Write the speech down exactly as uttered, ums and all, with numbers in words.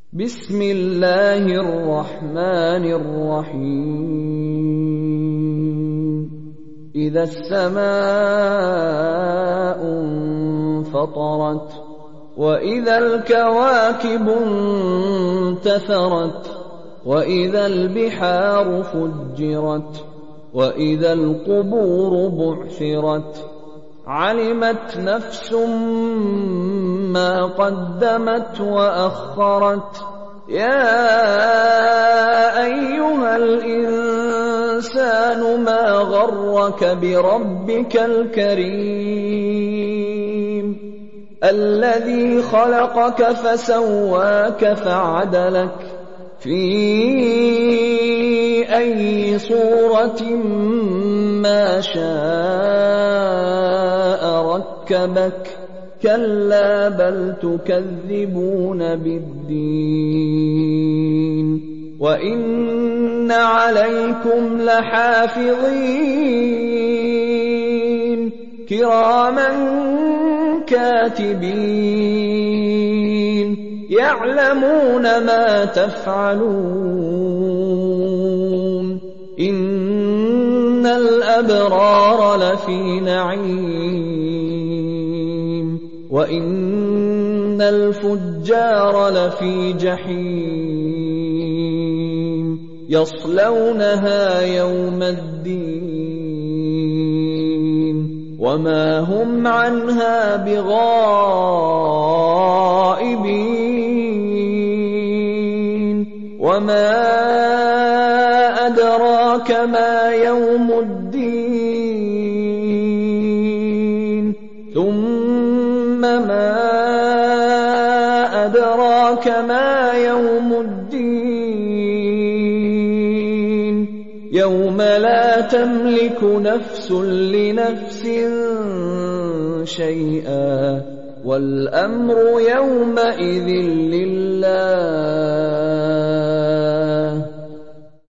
بسم الله الرحمن الرحيم إذا السماء انفطرت وإذا الكواكب انتثرت وإذا البحار فجرت وإذا القبور بعثرت علمت نفس ما قدمت وأخرت يا أيها الإنسان ما غرك بربك الكريم الذي خلقك فسواك فعدلك في أي صورة ما شاء ركبك كلا بل تكذبون بالدين وإن عليكم لحافظين كراما كاتبين يعلمون ما تفعلون إن الأبرار لفي نعيم وإن الفجار لفي جحيم يصلونها يوم الدين وما هم عنها بغائبين وما أدراك ما يوم الدين ثم ما أدراك ما يوم الدين يوم لا تملك نفس لنفس شيئا والأمر يومئذ لله